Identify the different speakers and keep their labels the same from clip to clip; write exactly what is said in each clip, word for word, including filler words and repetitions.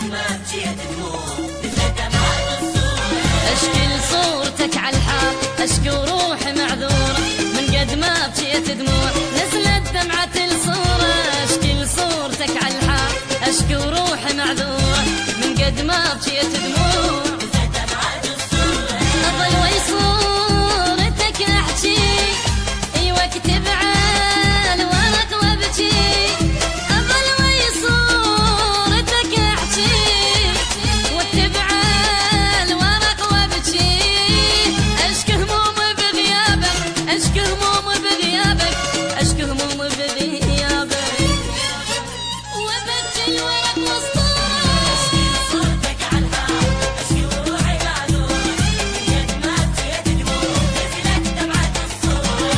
Speaker 1: اشكي لصورتك عالحال، اشكي وروحي معذورة من قد ما بجيت دموع نزلت دمعة الصورة. اشكي لصورتك عالحال، اشكي وروحي معذورة من قد ما بجيت دموع نزلت دمعة الصورة. اظل وي صورتك احكي اي وقت بعال ورق وابكي. اظل وي صورتك احكي واتبع اشكي هموم بغيابك، اشكي هموم بغيابك وابكي الورق والصورة. اشكي صورتك عالحال، اشكي وروحي معذورة من قد ما بجيت دموع نزلت دمعة الصورة.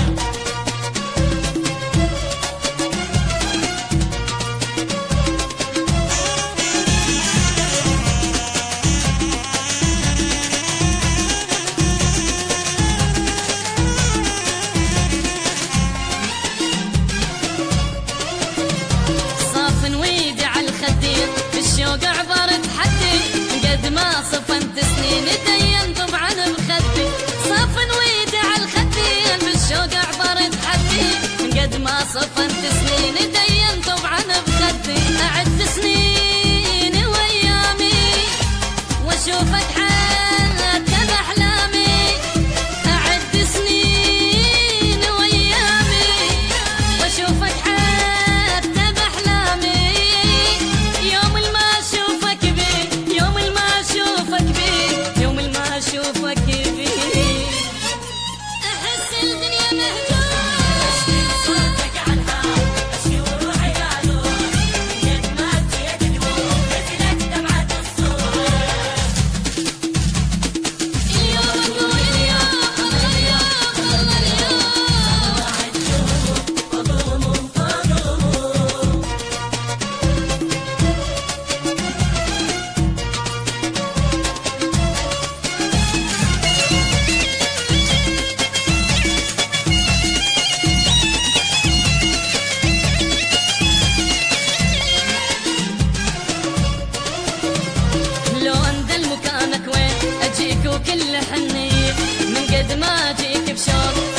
Speaker 1: بالشوق عبرت حدي من قد ما صفنت سنين دين طبعا بخدي. صف ويدي عالخدين بالشوق عبرت حدي من قد ما صفنت سنين دين طبعا بخدي. اعد سنين وايامي واشوفك حتى باحلامي. اعد سنين وايامي واشوفك حتى باحلامي. يوم ما اشوفك بيه، يوم ما اشوفك بيه، يوم ما اشوفك بيه احس الدنيا مهجوره. اشكي صورتك عالحال، اشكي وروحي معذورة من قد ما بجيت دموع نزلت دمعة الصورة. اليوم اقول اليوم والله اليوم والله اليوم راح تشوف وضوم وضوم. لو اندل مكانك وين اجيك وكل حنية من قد ما اجيك بشوق